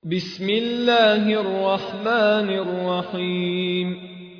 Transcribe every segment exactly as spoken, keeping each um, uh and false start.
بسم الله الرحمن الرحيم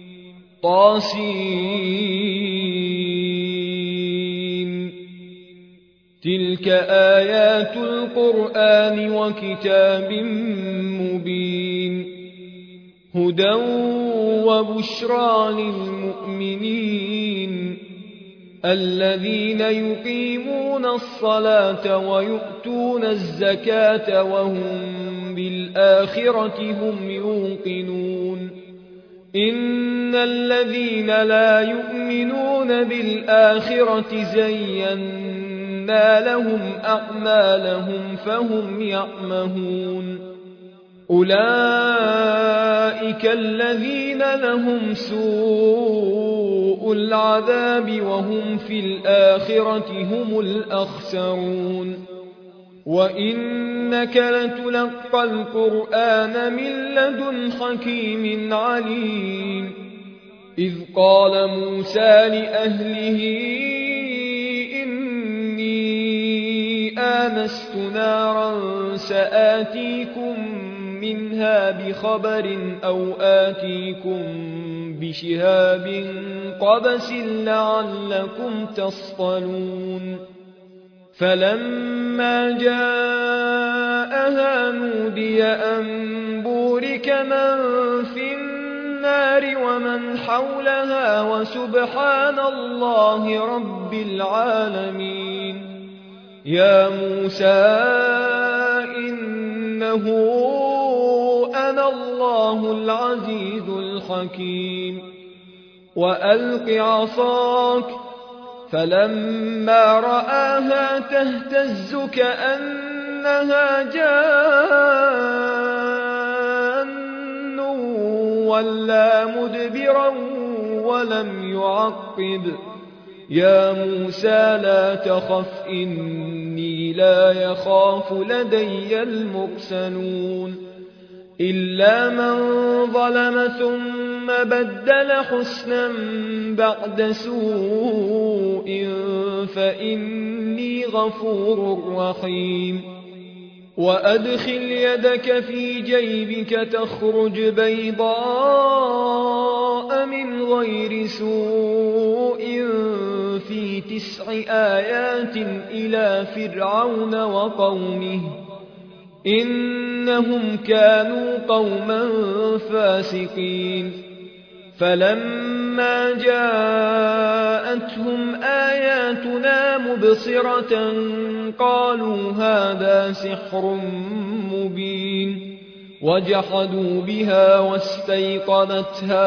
طاسين تلك آيات القرآن وكتاب مبين هدى وبشرى للمؤمنين الذين يقيمون الصلاة ويؤتون الزكاة وهم بالآخرة هم يوقنون إن الذين لا يؤمنون بالآخرة زينا لهم أعمالهم فهم يعمهون أولئك الذين لهم سوء العذاب وهم في الآخرة هم الأخسرون وإنك لتلقى القرآن من لدن حكيم عليم إذ قال موسى لأهله إني آنست نارا سآتيكم منها بخبر أو آتيكم بشهاب قبس لعلكم تصطلون فلما جاءها نودي أن بورك من في النار ومن حولها وسبحان الله رب العالمين يا موسى إنه أنا الله العزيز الحكيم وألق عصاك فلما رآها تهتز كأنها جان ولا مدبرا ولم يعقب يا موسى لا تخف إني لا يخاف لدي المرسلون إلا من ظلم ثم بدل حسنا بعد سوء فإني غفور رحيم وأدخل يدك في جيبك تخرج بيضاء من غير سوء في تسع آيات إلى فرعون وقومه إنهم كانوا قوما فاسقين فلما جاءتهم آياتنا مبصرة قالوا هذا سحر مبين وجحدوا بها واستيقنتها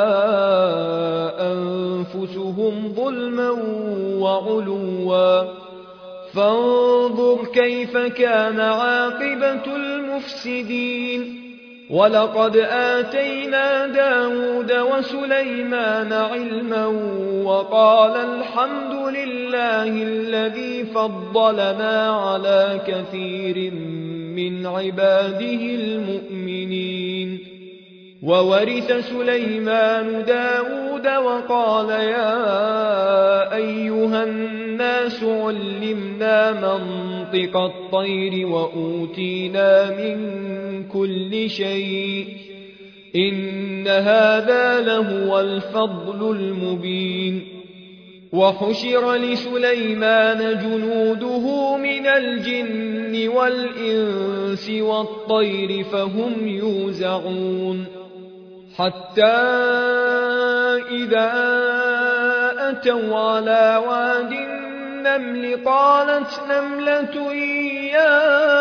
أنفسهم ظلما وعلوا فانظر كيف كان عاقبة المفسدين ولقد آتينا داود وسليمان علما وقال الحمد لله الذي فضلنا على كثير من عباده المؤمنين وورث سليمان داود وقال يا أيها الناس علمنا منطق الطير وأوتينا من كل شيء إن هذا لهو الفضل المبين وحشر لسليمان جنوده من الجن والإنس والطير فهم يوزعون حتى إذا أتوا على واد النمل قالت نملة يا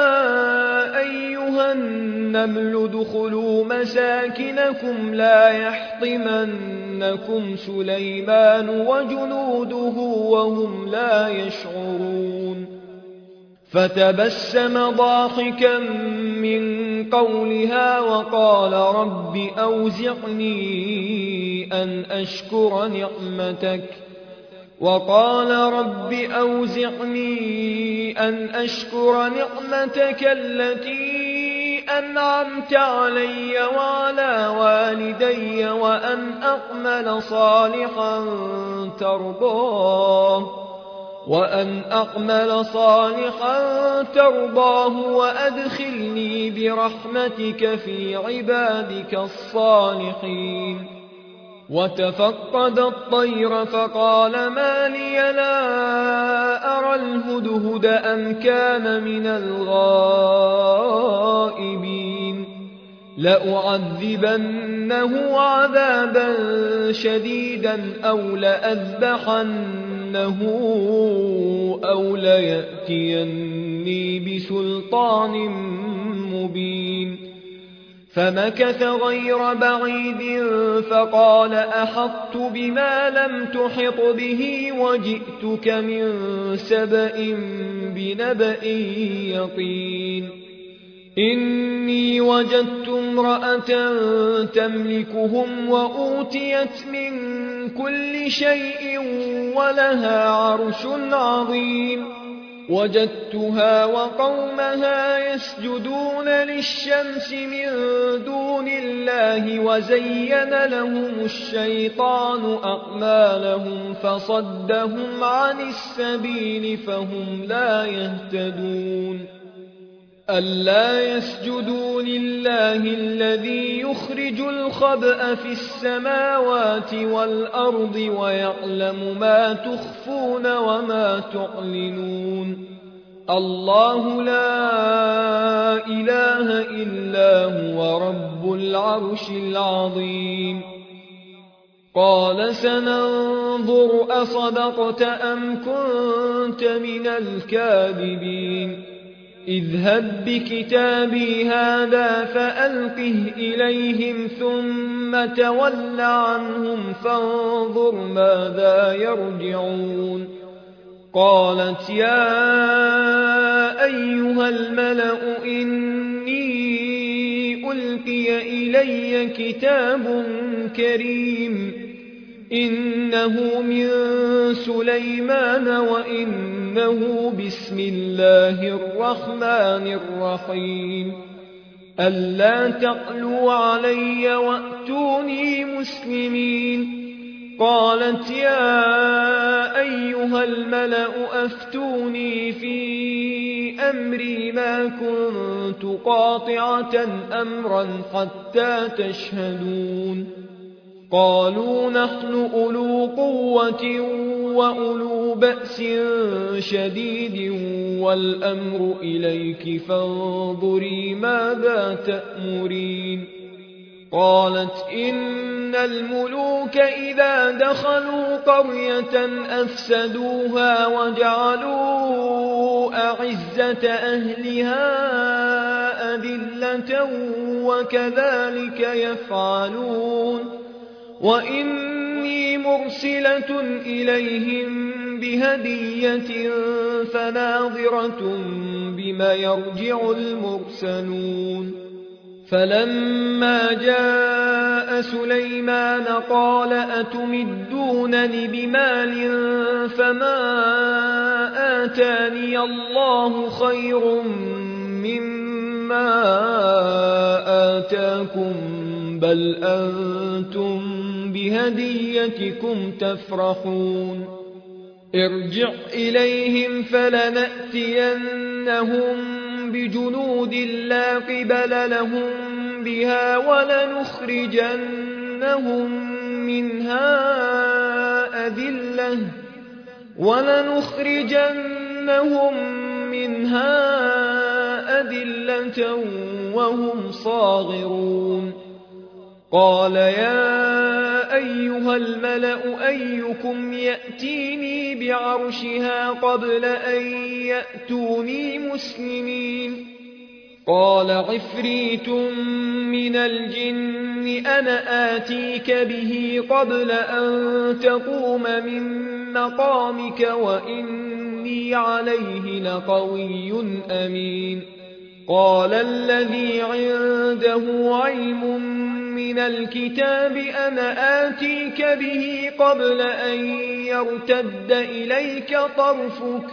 أيها النمل ادخلوا مساكنكم لا يحطمنكم سليمان وجنوده وهم لا يشعرون فتبسم ضاحكا من قولها وقال رب أوزعني أن أشكر نعمتك وقال رب أوزعني أن أشكر نعمتك التي أنعمت علي وعلى والدي وأن أعمل صالحا ترضاه وأن أعمل صالحا ترضاه وأدخلني برحمتك في عبادك الصالحين. وتفقد الطير فقال ما لي لا أرى الهدهد أم كان من الغائبين لأعذبنه عذابا شديدا أو لأذبحنه أو ليأتيني بسلطان مبين. فمكث غير بعيد فقال أحطت بما لم تحط به وجئتك من سبأ بنبأ يقين. إني وجدت امرأة تملكهم وأوتيت من كل شيء ولها عرش عظيم. وجدتها وقومها يسجدون للشمس من دون الله وزين لهم الشيطان أعمالهم فصدهم عن السبيل فهم لا يهتدون. ألا يسجدوا لله الذي يخرج الخبأ في السماوات والأرض ويعلم ما تخفون وما تعلنون. الله لا إله إلا هو رب العرش العظيم. قال سننظر أصدقت أم كنت من الكاذبين. اذهب بكتابي هذا فألقه إليهم ثم تول عنهم فانظر ماذا يرجعون. قالت يا أيها الملأ إني ألقي إلي كتاب كريم إنه من سليمان وإنه بسم الله الرحمن الرحيم. ألا تعلوا علي وأتوني مسلمين. قالت يا أيها الملأ أفتوني في أمري ما كنت قاطعة أمرا حتى تشهدون. قالوا نحن أولو قوة وأولو بأس شديد والأمر إليك فانظري ماذا تأمرين. قالت إن الملوك إذا دخلوا قرية أفسدوها وجعلوا أعزة أهلها أذلة وكذلك يفعلون. وإني مرسلة إليهم بهدية فناظرة بما يرجع المرسلون. فلما جاء سليمان قال أتمدونني بمال فما آتاني الله خير مما آتاكم بل أنتم بهديتكم تفرحون. ارجع إليهم فلنأتينهم بجنود لا قبل لهم بها ولنخرجنهم منها أذلة ولنخرجنهم منها أذلة وهم صاغرون. قال يا أيها الملأ أيكم يأتيني بعرشها قبل أن يأتوني مسلمين. قال عفريت من الجن أنا آتيك به قبل أن تقوم من مقامك وإني عليه لقوي أمين. قال الذي عنده علم من الكتاب أنا آتيك به قبل أن يرتد إليك طرفك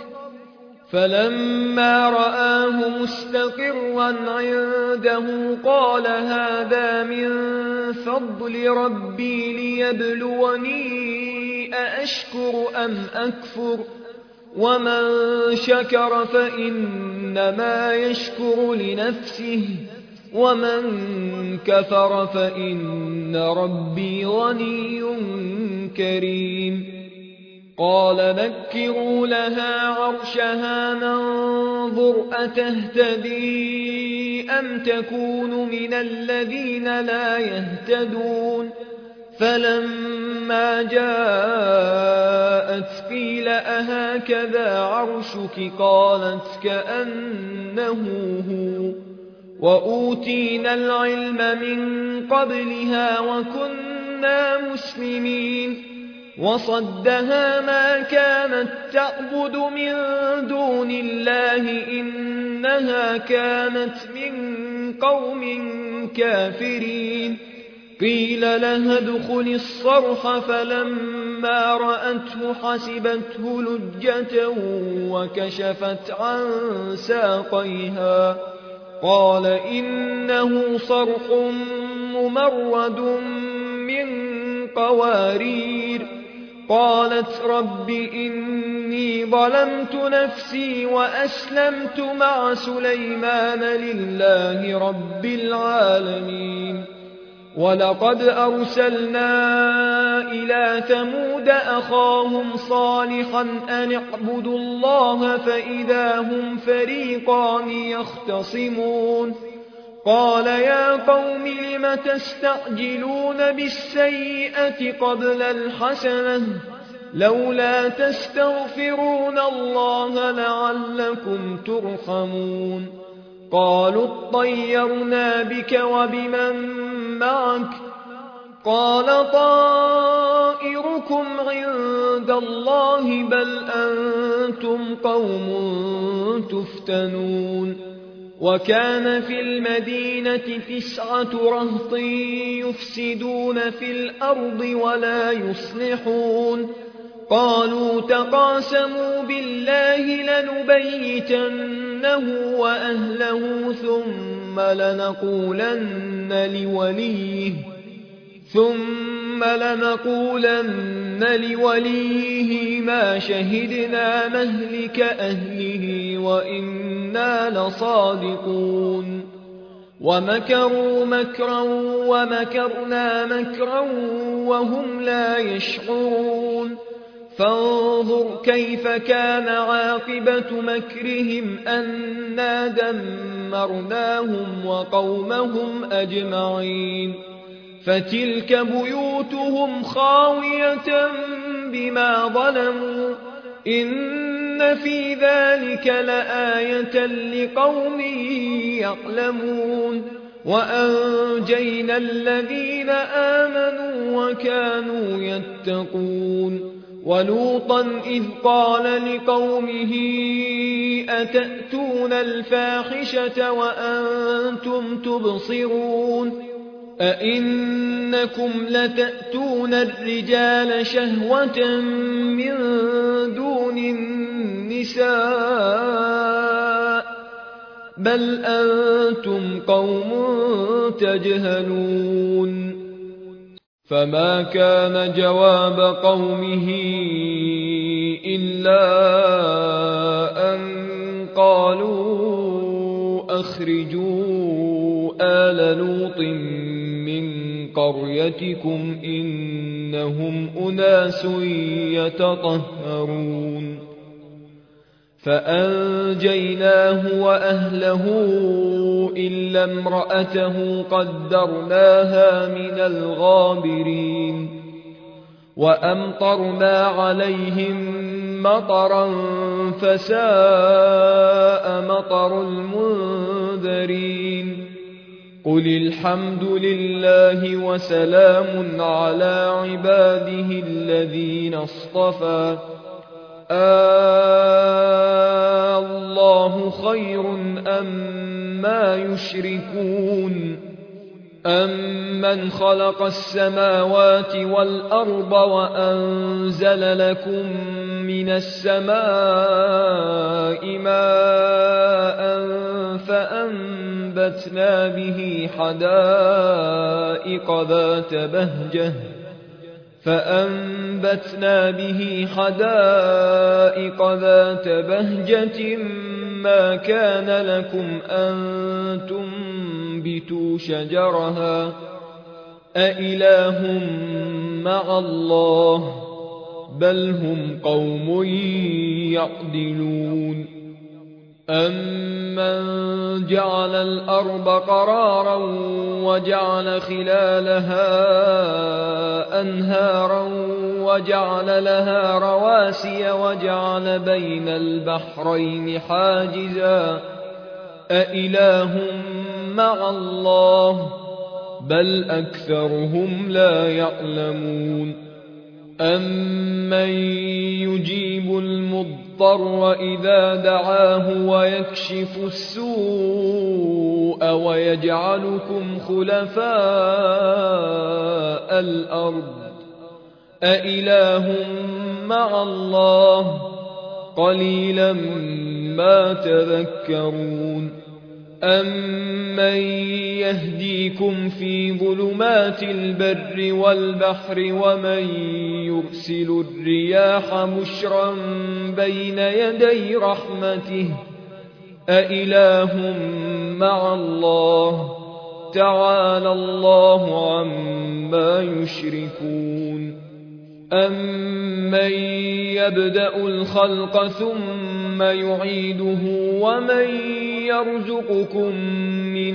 فلما رآه مستقرا عنده قال هذا من فضل ربي ليبلوني أأشكر أم أكفر ومن شكر فإنما يشكر لنفسه ومن كفر فإن ربي غني كريم قال نكروا لها عرشها ننظر أتهتدي أم تكون من الذين لا يهتدون فلما جاءت قيل أهكذا عرشك قالت كأنه هو وأوتينا العلم من قبلها وكنا مسلمين وصدها ما كانت تعبد من دون الله إنها كانت من قوم كافرين قيل لها ادخل الصرح فلما رأته حسبته لجة وكشفت عن ساقيها قال إنه صرح ممرد من قوارير قالت رب إني ظلمت نفسي وأسلمت مع سليمان لله رب العالمين ولقد أرسلنا إلى ثمود أخاهم صالحا أن اعبدوا الله فإذا هم فريقان يختصمون قال يا قوم لم تستعجلون بالسيئة قبل الحسنة لولا تستغفرون الله لعلكم ترحمون قالوا اطيرنا بك وبمن معك قال طائركم عند الله بل أنتم قوم تفتنون وكان في المدينة تسعة رهط يفسدون في الأرض ولا يصلحون قالوا تقاسموا بالله لنبيتنه وأهله ثم لنقولن لوليه ثم لنقولن لوليه ما شهدنا مهلك أهله وإنا لصادقون ومكروا مكرا ومكرنا مكرا وهم لا يشعرون فانظر كيف كان عاقبة مكرهم أنا دمرناهم وقومهم أجمعين فتلك بيوتهم خاوية بما ظلموا إن في ذلك لآية لقوم يعلمون وأنجينا الذين آمنوا وكانوا يتقون ولوطا إذ قال لقومه أتأتون الفاحشة وأنتم تبصرون أئنكم لتأتون الرجال شهوة من دون النساء بل أنتم قوم تجهلون فما كان جواب قومه إلا أن قالوا أخرجوا آل لوط من قريتكم إنهم أناس يتطهرون فأنجيناه وأهله إلا امرأته قدرناها من الغابرين وأمطرنا عليهم مطرا فساء مطر المنذرين قل الحمد لله وسلام على عباده الذين اصطفى آه الله خير أما يشركون أمن خلق السماوات والأرض وأنزل لكم من السماء ماء فأنبتنا به حدائق ذات بهجة فأنبتنا به حدائق ذات بهجة ما كان لكم أن تنبتوا شجرها أإله مع الله بل هم قوم يعدلون أمن جعل الأرض قرارا وجعل خلالها أنهارا وجعل لها رواسي وجعل بين البحرين حاجزا أإله مع الله بل أكثرهم لا يعلمون أمن يجيب المضطر إذا دعاه ويكشف السوء ويجعلكم خلفاء الأرض أإله مع الله قليلا ما تذكرون أمن يهديكم في ظلمات البر والبحر ومن يرسل الرياح بشرا بين يدي رحمته أإله مع الله تعالى الله عما يشركون أمن يبدأ الخلق ثم يعيده ومن يرزقكم من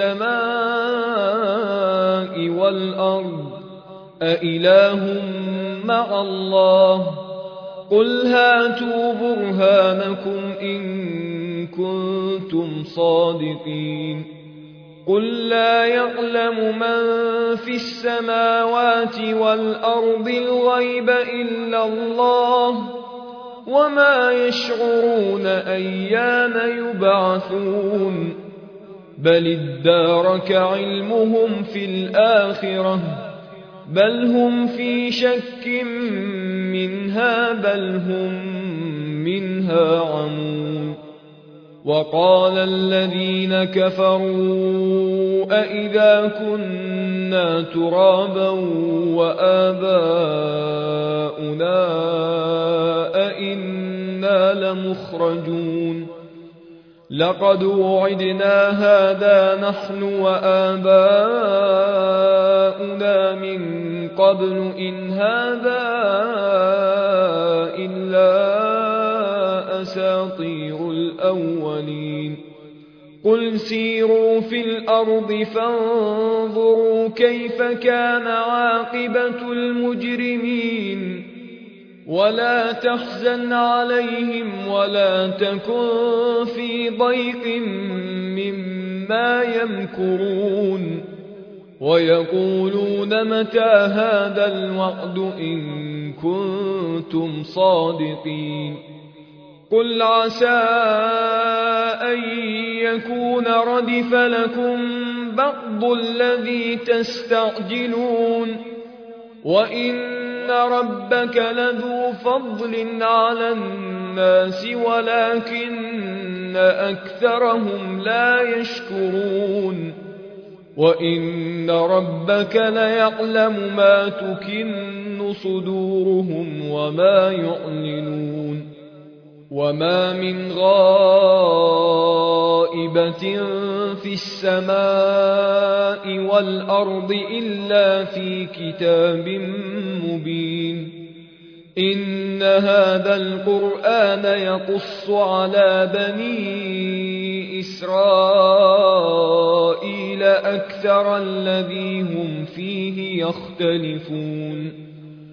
السماء والأرض أإله مع الله قل هاتوا برهانكم إن كنتم صادقين قل لا يعلم من في السماوات والأرض الغيب إلا الله وما يشعرون أيان يبعثون بل ادارك علمهم في الآخرة بل هم في شك منها بل هم منها عمون وقال الذين كفروا أئذا كنا ترابا وآباؤنا أئنا لمخرجون لقد وعدنا هذا نحن وآباؤنا من قبل إن هذا إلا أساطير الأولين قل سيروا في الأرض فانظروا كيف كان عاقبة المجرمين ولا تحزن عليهم ولا تكن في ضيق مما يمكرون ويقولون متى هذا الوعد إن كنتم صادقين قل عسى أن يكون ردف لكم بعض الذي تستعجلون وإن ربك لذو فضل على الناس ولكن أكثرهم لا يشكرون وإن ربك ليعلم ما تكن صدورهم وما يعلنون وما من غائبة في السماء والأرض إلا في كتاب مبين إن هذا القرآن يقص على بني إسرائيل أكثر الذي هم فيه يختلفون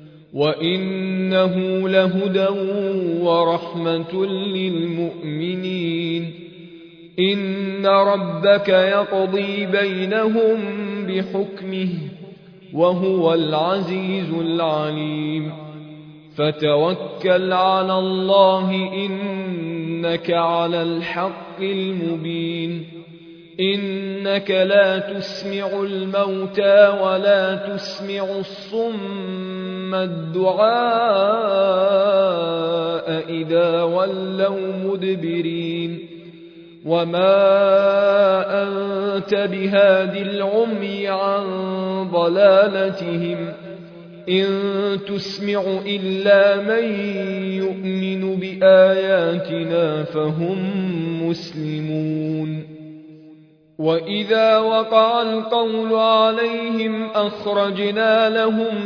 وإنه لهدى ورحمة للمؤمنين إن ربك يقضي بينهم بحكمه وهو العزيز العليم فتوكل على الله إنك على الحق المبين إنك لا تسمع الموتى ولا تسمع الصم الدعاء إذا ولوا مدبرين وما أنت بهاد العمي عن ضلالتهم إن تسمع إلا من يؤمن بآياتنا فهم مسلمون وإذا وقع القول عليهم أخرجنا لهم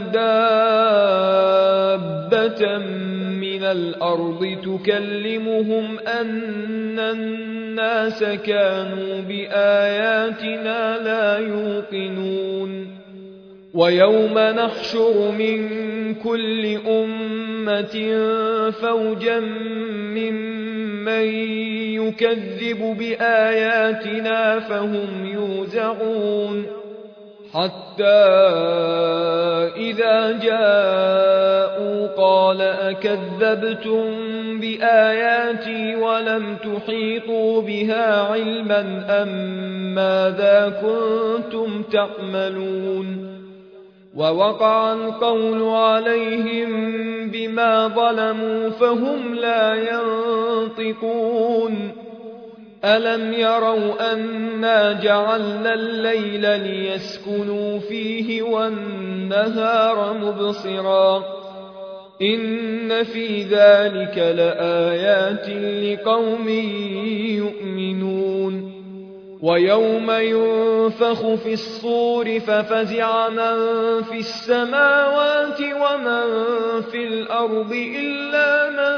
دابة من الأرض تكلمهم أن الناس كانوا بآياتنا لا يوقنون ويوم نحشر من كل أمة فوجا ممن يكذب بآياتنا فهم يوزعون حتى إذا جاءوا قال أكذبتم بآياتي ولم تحيطوا بها علما أم ماذا كنتم تعملون ووقع القول عليهم بما ظلموا فهم لا ينطقون ألم يروا أنا جعلنا الليل ليسكنوا فيه والنهار مبصرا إن في ذلك لآيات لقوم يؤمنون ويوم ينفخ في الصور ففزع من في السماوات ومن في الأرض إلا من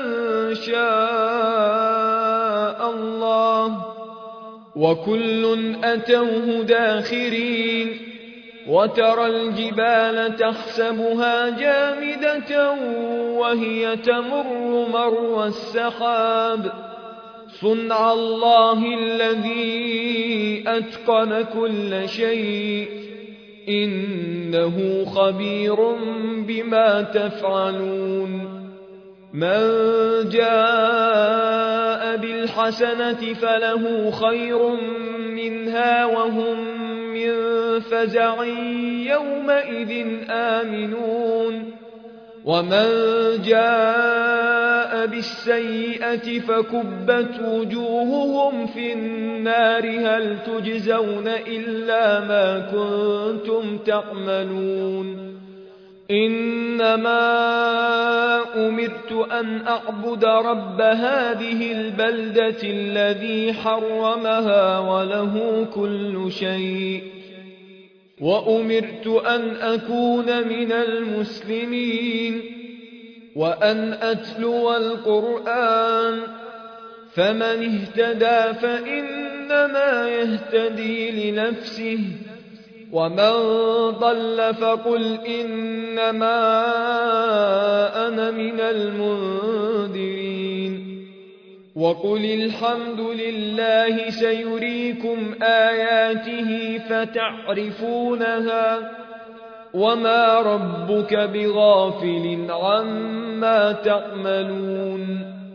شاء الله وكل أتوه داخرين وترى الجبال تحسبها جامدة وهي تمر مر السحاب صنع الله الذي أتقن كل شيء إنه خبير بما تفعلون من جاء بالحسنة فله خير منها وهم من فزع يومئذ آمنون ومن جاء بالسيئة فكبت وجوههم في النار هل تجزون إلا ما كنتم تعملون إنما أمرت أن أعبد رب هذه البلدة الذي حرمها وله كل شيء وأمرت أن أكون من المسلمين وأن أتلو القرآن فمن اهتدى فإنما يهتدي لنفسه ومن ضل فقل إنما أنا من المنذرين وقل الحمد لله سيريكم آياته فتعرفونها وما ربك بغافل عما تعملون